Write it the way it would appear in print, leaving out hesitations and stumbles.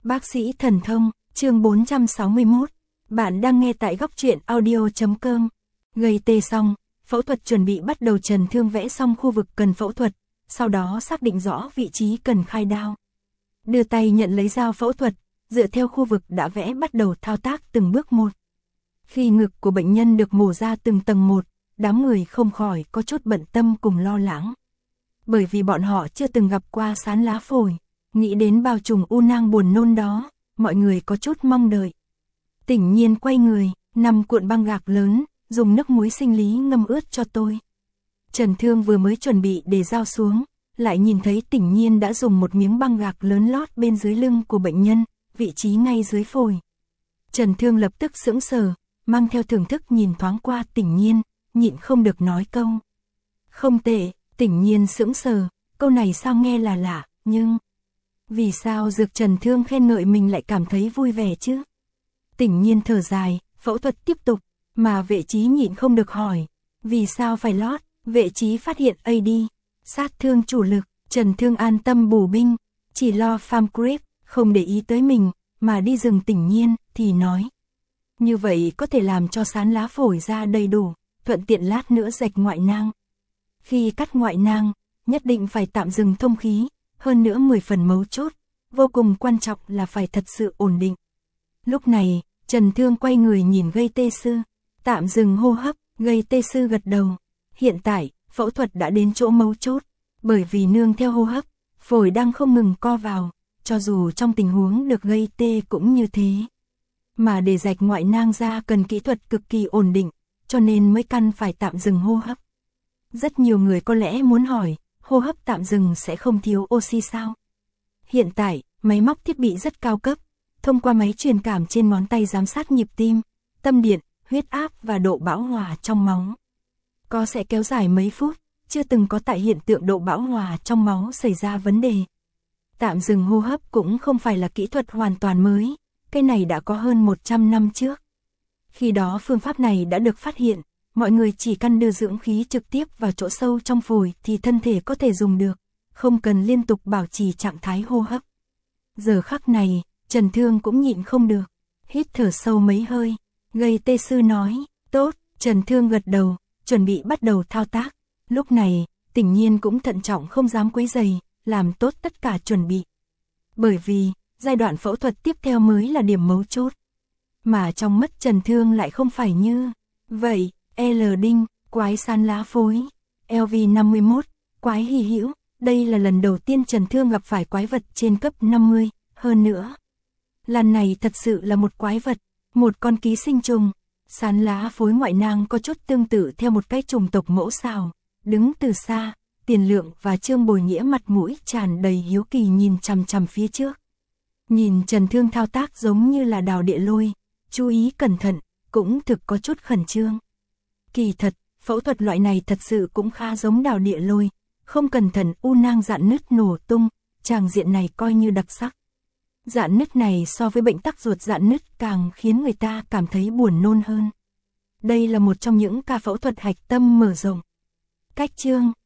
Bác sĩ thần thông, chương 461. Bạn đang nghe tại góc truyện audio.com. Gây tê xong, phẫu thuật chuẩn bị bắt đầu. Trần Thương vẽ xong khu vực cần phẫu thuật, sau đó xác định rõ vị trí cần khai đao. Đưa tay nhận lấy dao phẫu thuật, dựa theo khu vực đã vẽ bắt đầu thao tác từng bước một. Khi ngực của bệnh nhân được mổ ra từng tầng một, đám người không khỏi có chút bận tâm cùng lo lắng. Bởi vì bọn họ chưa từng gặp qua sán lá phổi, nghĩ đến bao trùm u nang buồn nôn đó, mọi người có chút mong đợi. Tỉnh Nhiên quay người, 5 cuộn băng gạc lớn, dùng nước muối sinh lý ngâm ướt cho tôi. Trần Thương vừa mới chuẩn bị để dao xuống, lại nhìn thấy Tỉnh Nhiên đã dùng một miếng băng gạc lớn lót bên dưới lưng của bệnh nhân, vị trí ngay dưới phổi. Trần Thương lập tức sững sờ, mang theo thưởng thức nhìn thoáng qua Tỉnh Nhiên, nhịn không được nói câu. Không tệ. Tỉnh Nhiên sững sờ, câu này sao nghe là lạ, nhưng vì sao Dược Trần Thương khen ngợi mình lại cảm thấy vui vẻ chứ? Tỉnh Nhiên thở dài, phẫu thuật tiếp tục, mà Vệ Chí nhịn không được hỏi, vì sao phải lót? Vệ Chí phát hiện AD, sát thương chủ lực. Trần Thương an tâm bổ binh, chỉ lo farm grip, không để ý tới mình, mà đi rừng. Tỉnh Nhiên thì nói, như vậy có thể làm cho sán lá phổi ra đầy đủ, thuận tiện lát nữa rạch ngoại nang. Khi cắt ngoại nang, nhất định phải tạm dừng thông khí, hơn nữa 10 phần mấu chốt, vô cùng quan trọng là phải thật sự ổn định. Lúc này, Trần Thương quay người nhìn Gây Tê Sư, tạm dừng hô hấp. Gây Tê Sư gật đầu. Hiện tại, phẫu thuật đã đến chỗ mấu chốt, bởi vì nương theo hô hấp, phổi đang không ngừng co vào, cho dù trong tình huống được gây tê cũng như thế. Mà để rạch ngoại nang ra cần kỹ thuật cực kỳ ổn định, cho nên mới cần phải tạm dừng hô hấp. Rất nhiều người có lẽ muốn hỏi, hô hấp tạm dừng sẽ không thiếu oxy sao? Hiện tại, máy móc thiết bị rất cao cấp, thông qua máy truyền cảm trên ngón tay giám sát nhịp tim, tâm điện, huyết áp và độ bão hòa trong máu. Có sẽ kéo dài mấy phút, chưa từng có tại hiện tượng độ bão hòa trong máu xảy ra vấn đề. Tạm dừng hô hấp cũng không phải là kỹ thuật hoàn toàn mới, cái này đã có hơn 100 năm trước. Khi đó phương pháp này đã được phát hiện, mọi người chỉ cần đưa dưỡng khí trực tiếp vào chỗ sâu trong phổi thì thân thể có thể dùng được, không cần liên tục bảo trì trạng thái hô hấp. Giờ khắc này, Trần Thương cũng nhịn không được, hít thở sâu mấy hơi. Gây Tê Sư nói, tốt. Trần Thương gật đầu, chuẩn bị bắt đầu thao tác. Lúc này, Tỉnh Nhiên cũng thận trọng không dám quấy rầy, làm tốt tất cả chuẩn bị. Bởi vì, giai đoạn phẫu thuật tiếp theo mới là điểm mấu chốt. Mà trong mắt Trần Thương lại không phải như vậy. L đinh, quái sán lá phối. LV51, quái hy hữu. Đây là lần đầu tiên Trần Thương gặp phải quái vật trên cấp 50, hơn nữa. Lần này thật sự là một quái vật, một con ký sinh trùng. Sán lá phối ngoại nang có chút tương tự theo một cái chủng tộc mẫu xào. Đứng từ xa, Tiền Lượng và Trương Bồi Nghĩa mặt mũi tràn đầy hiếu kỳ nhìn chằm chằm phía trước. Nhìn Trần Thương thao tác giống như là đào địa lôi, chú ý cẩn thận, cũng thực có chút khẩn trương. Kỳ thật, phẫu thuật loại này thật sự cũng khá giống đào địa lôi, không cẩn thận u nang rạn nứt nổ tung, tràng diện này coi như đặc sắc. Rạn nứt này so với bệnh tắc ruột rạn nứt càng khiến người ta cảm thấy buồn nôn hơn. Đây là một trong những ca phẫu thuật hạch tâm mở rộng. Cách chương,